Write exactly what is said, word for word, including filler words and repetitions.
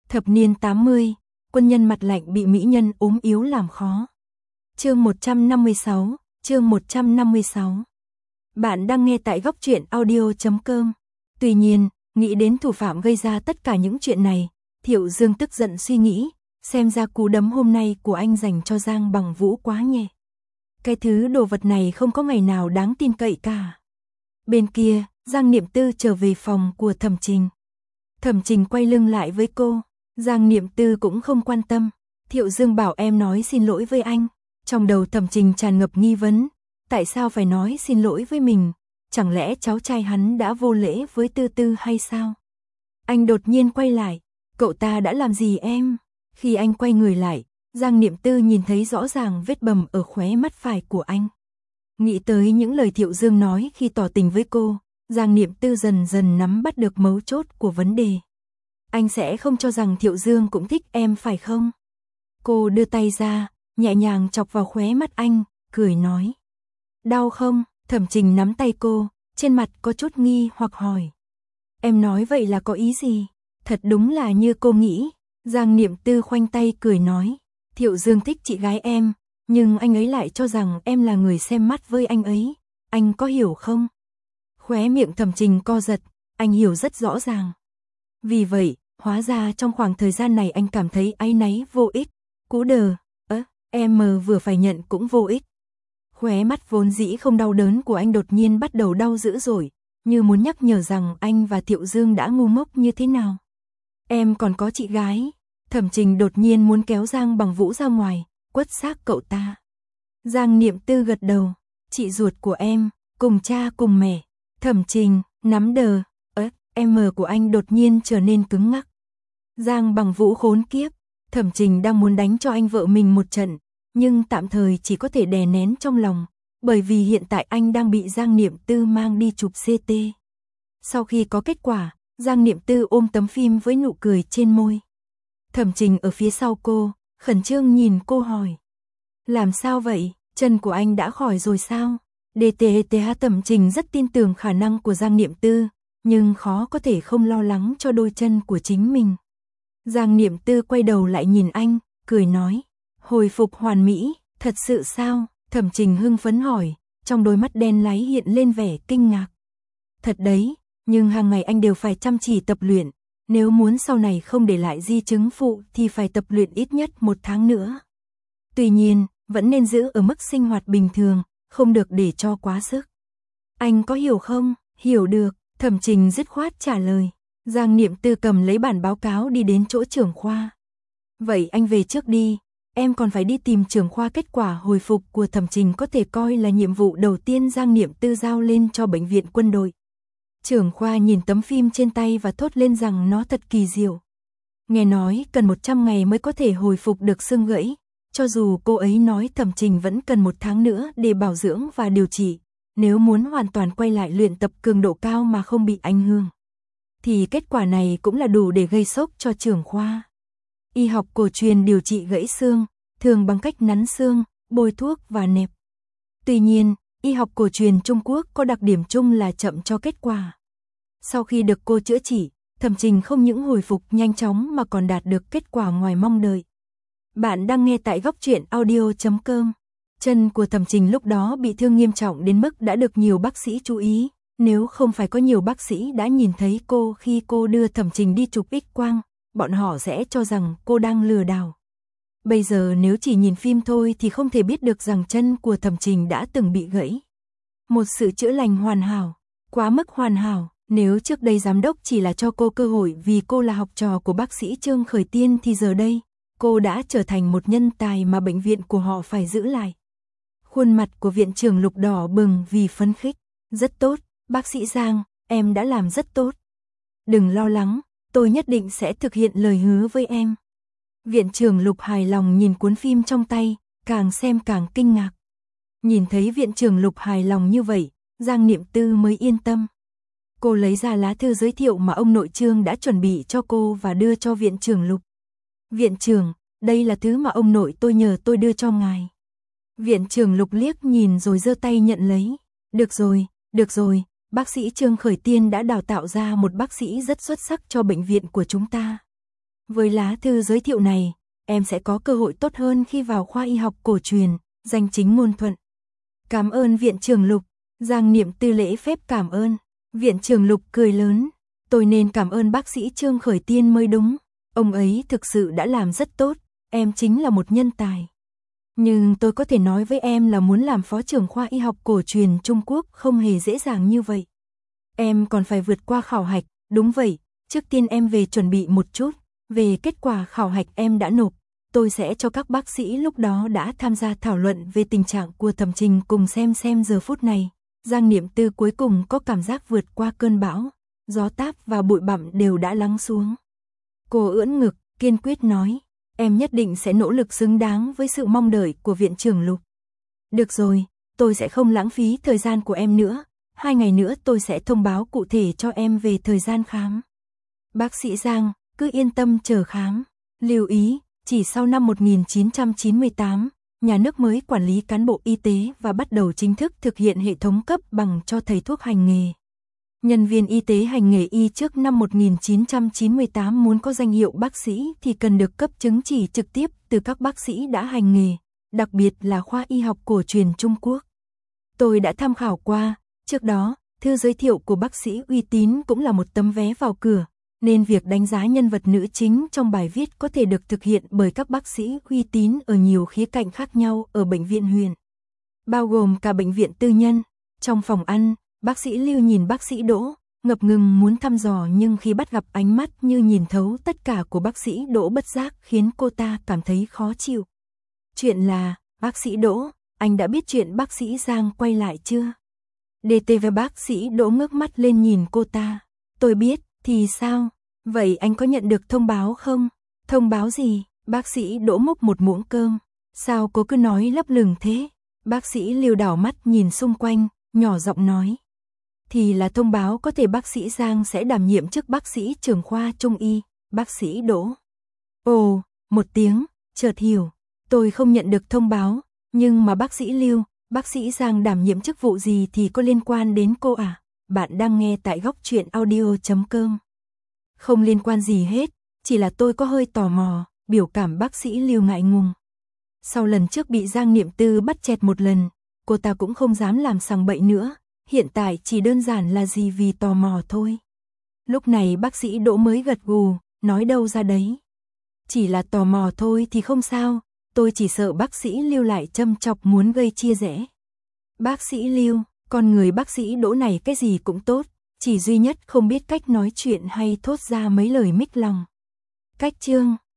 Thập niên tám mươi, quân nhân mặt lạnh bị mỹ nhân ốm yếu làm khó. Chương một trăm năm mươi sáu, chương một trăm năm mươi sáu. Bạn đang nghe tại góc truyện audio chấm com. Tuy nhiên, nghĩ đến thủ phạm gây ra tất cả những chuyện này, Thiệu Dương tức giận suy nghĩ, xem ra cú đấm hôm nay của anh dành cho Giang Bằng Vũ quá nhẹ. Cái thứ đồ vật này không có ngày nào đáng tin cậy cả. Bên kia, Giang Niệm Tư trở về phòng của Thẩm Trình. Thẩm Trình quay lưng lại với cô, Giang Niệm Tư cũng không quan tâm. Thiệu Dương bảo em nói xin lỗi với anh. Trong đầu Thẩm Trình tràn ngập nghi vấn, tại sao phải nói xin lỗi với mình? Chẳng lẽ cháu trai hắn đã vô lễ với Tư Tư hay sao? Anh đột nhiên quay lại, cậu ta đã làm gì em? Khi anh quay người lại, Giang Niệm Tư nhìn thấy rõ ràng vết bầm ở khóe mắt phải của anh. Nghĩ tới những lời Thiệu Dương nói khi tỏ tình với cô, Giang Niệm Tư dần dần nắm bắt được mấu chốt của vấn đề. Anh sẽ không cho rằng Thiệu Dương cũng thích em phải không? Cô đưa tay ra, nhẹ nhàng chọc vào khóe mắt anh, cười nói. Đau không? Thẩm Trình nắm tay cô, trên mặt có chút nghi hoặc hỏi. Em nói vậy là có ý gì? Thật đúng là như cô nghĩ. Giang Niệm Tư khoanh tay cười nói. Thiệu Dương thích chị gái em, nhưng anh ấy lại cho rằng em là người xem mắt với anh ấy. Anh có hiểu không? Khóe miệng Thẩm Trình co giật, anh hiểu rất rõ ràng. Vì vậy, hóa ra trong khoảng thời gian này anh cảm thấy áy náy vô ích. Cú đờ, ớ, em mờ vừa phải nhận cũng vô ích. Khóe mắt vốn dĩ không đau đớn của anh đột nhiên bắt đầu đau dữ dội, như muốn nhắc nhở rằng anh và Thiệu Dương đã ngu ngốc như thế nào. Em còn có chị gái. Thẩm Trình đột nhiên muốn kéo Giang Bằng Vũ ra ngoài, quất xác cậu ta. Giang Niệm Tư gật đầu, chị ruột của em, cùng cha cùng mẹ. Thẩm Trình, nắm đờ, ớ, em mờ của anh đột nhiên trở nên cứng ngắc. Giang Bằng Vũ khốn kiếp, Thẩm Trình đang muốn đánh cho anh vợ mình một trận, nhưng tạm thời chỉ có thể đè nén trong lòng, bởi vì hiện tại anh đang bị Giang Niệm Tư mang đi chụp xê tê. Sau khi có kết quả, Giang Niệm Tư ôm tấm phim với nụ cười trên môi. Thẩm Trình ở phía sau cô, khẩn trương nhìn cô hỏi. Làm sao vậy, chân của anh đã khỏi rồi sao? đê tê tê hát Thẩm Trình rất tin tưởng khả năng của Giang Niệm Tư, nhưng khó có thể không lo lắng cho đôi chân của chính mình. Giang Niệm Tư quay đầu lại nhìn anh, cười nói. Hồi phục hoàn mỹ, thật sự sao? Thẩm Trình hưng phấn hỏi, trong đôi mắt đen láy hiện lên vẻ kinh ngạc. Thật đấy, nhưng hàng ngày anh đều phải chăm chỉ tập luyện, nếu muốn sau này không để lại di chứng phụ thì phải tập luyện ít nhất một tháng nữa. Tuy nhiên, vẫn nên giữ ở mức sinh hoạt bình thường, không được để cho quá sức. Anh có hiểu không? Hiểu được, Thẩm Trình dứt khoát trả lời. Giang Niệm Tư cầm lấy bản báo cáo đi đến chỗ trưởng khoa. Vậy anh về trước đi, em còn phải đi tìm trưởng khoa. Kết quả hồi phục của Thẩm Trình có thể coi là nhiệm vụ đầu tiên Giang Niệm Tư giao lên cho bệnh viện quân đội. Trưởng khoa nhìn tấm phim trên tay và thốt lên rằng nó thật kỳ diệu. Nghe nói cần một trăm ngày mới có thể hồi phục được xương gãy, cho dù cô ấy nói Thẩm Trình vẫn cần một tháng nữa để bảo dưỡng và điều trị, nếu muốn hoàn toàn quay lại luyện tập cường độ cao mà không bị ảnh hưởng, thì kết quả này cũng là đủ để gây sốc cho trưởng khoa. Y học cổ truyền điều trị gãy xương, thường bằng cách nắn xương, bôi thuốc và nẹp. Tuy nhiên, y học cổ truyền Trung Quốc có đặc điểm chung là chậm cho kết quả. Sau khi được cô chữa trị, Thẩm Trình không những hồi phục nhanh chóng mà còn đạt được kết quả ngoài mong đợi. Bạn đang nghe tại góc truyện audio chấm com. Chân của Thẩm Trình lúc đó bị thương nghiêm trọng đến mức đã được nhiều bác sĩ chú ý. Nếu không phải có nhiều bác sĩ đã nhìn thấy cô khi cô đưa Thẩm Trình đi chụp X-quang, bọn họ sẽ cho rằng cô đang lừa đảo. Bây giờ nếu chỉ nhìn phim thôi thì không thể biết được rằng chân của Thẩm Trình đã từng bị gãy. Một sự chữa lành hoàn hảo, quá mức hoàn hảo. Nếu trước đây giám đốc chỉ là cho cô cơ hội vì cô là học trò của bác sĩ Trương Khởi Tiên thì giờ đây, cô đã trở thành một nhân tài mà bệnh viện của họ phải giữ lại. Khuôn mặt của viện trưởng Lục đỏ bừng vì phấn khích. Rất tốt, bác sĩ Giang, em đã làm rất tốt. Đừng lo lắng, tôi nhất định sẽ thực hiện lời hứa với em. Viện trưởng Lục hài lòng nhìn cuốn phim trong tay, càng xem càng kinh ngạc. Nhìn thấy viện trưởng Lục hài lòng như vậy, Giang Niệm Tư mới yên tâm. Cô lấy ra lá thư giới thiệu mà ông nội Trương đã chuẩn bị cho cô và đưa cho viện trưởng Lục. Viện trưởng, đây là thứ mà ông nội tôi nhờ tôi đưa cho ngài. Viện trưởng Lục liếc nhìn rồi giơ tay nhận lấy. Được rồi, được rồi, bác sĩ Trương Khởi Tiên đã đào tạo ra một bác sĩ rất xuất sắc cho bệnh viện của chúng ta. Với lá thư giới thiệu này, em sẽ có cơ hội tốt hơn khi vào khoa y học cổ truyền, danh chính ngôn thuận. Cảm ơn Viện trưởng Lục. Giang Niệm Tư lễ phép cảm ơn. Viện trưởng Lục cười lớn. Tôi nên cảm ơn bác sĩ Trương Khởi Tiên mới đúng. Ông ấy thực sự đã làm rất tốt, em chính là một nhân tài. Nhưng tôi có thể nói với em là muốn làm phó trưởng khoa y học cổ truyền Trung Quốc không hề dễ dàng như vậy. Em còn phải vượt qua khảo hạch, đúng vậy, trước tiên em về chuẩn bị một chút, về kết quả khảo hạch em đã nộp, tôi sẽ cho các bác sĩ lúc đó đã tham gia thảo luận về tình trạng của Thẩm Trình cùng xem xem giờ phút này. Giang Niệm Tư cuối cùng có cảm giác vượt qua cơn bão, gió táp và bụi bặm đều đã lắng xuống. Cô ưỡn ngực, kiên quyết nói, em nhất định sẽ nỗ lực xứng đáng với sự mong đợi của Viện trưởng Lục. Được rồi, tôi sẽ không lãng phí thời gian của em nữa, hai ngày nữa tôi sẽ thông báo cụ thể cho em về thời gian khám. Bác sĩ Giang, cứ yên tâm chờ khám. Lưu ý, chỉ sau năm một nghìn chín trăm chín mươi tám, nhà nước mới quản lý cán bộ y tế và bắt đầu chính thức thực hiện hệ thống cấp bằng cho thầy thuốc hành nghề. Nhân viên y tế hành nghề y trước năm một nghìn chín trăm chín mươi tám muốn có danh hiệu bác sĩ thì cần được cấp chứng chỉ trực tiếp từ các bác sĩ đã hành nghề, đặc biệt là khoa y học cổ truyền Trung Quốc. Tôi đã tham khảo qua, trước đó, thư giới thiệu của bác sĩ uy tín cũng là một tấm vé vào cửa, nên việc đánh giá nhân vật nữ chính trong bài viết có thể được thực hiện bởi các bác sĩ uy tín ở nhiều khía cạnh khác nhau ở bệnh viện huyện, bao gồm cả bệnh viện tư nhân. Trong phòng ăn, bác sĩ Lưu nhìn bác sĩ Đỗ, ngập ngừng muốn thăm dò nhưng khi bắt gặp ánh mắt như nhìn thấu tất cả của bác sĩ Đỗ bất giác khiến cô ta cảm thấy khó chịu. Chuyện là, bác sĩ Đỗ, anh đã biết chuyện bác sĩ Giang quay lại chưa? đê tê và bác sĩ Đỗ ngước mắt lên nhìn cô ta. Tôi biết, thì sao? Vậy anh có nhận được thông báo không? Thông báo gì? Bác sĩ Đỗ múc một muỗng cơm. Sao cô cứ nói lấp lửng thế? Bác sĩ Lưu đảo mắt nhìn xung quanh, nhỏ giọng nói. Thì là thông báo có thể bác sĩ Giang sẽ đảm nhiệm chức bác sĩ trưởng khoa Trung y, bác sĩ Đỗ. Ồ, một tiếng, chợt hiểu. Tôi không nhận được thông báo, nhưng mà bác sĩ Lưu, bác sĩ Giang đảm nhiệm chức vụ gì thì có liên quan đến cô à? Bạn đang nghe tại góc truyện audio chấm com. Không liên quan gì hết, chỉ là tôi có hơi tò mò, biểu cảm bác sĩ Lưu ngại ngùng. Sau lần trước bị Giang Niệm Tư bắt chẹt một lần, cô ta cũng không dám làm sằng bậy nữa, hiện tại chỉ đơn giản là gì vì tò mò thôi. Lúc này bác sĩ Đỗ mới gật gù, nói đâu ra đấy. Chỉ là tò mò thôi thì không sao, tôi chỉ sợ bác sĩ Lưu lại châm chọc muốn gây chia rẽ. Bác sĩ Lưu, con người bác sĩ Đỗ này cái gì cũng tốt, chỉ duy nhất không biết cách nói chuyện hay thốt ra mấy lời mích lòng. Cách chương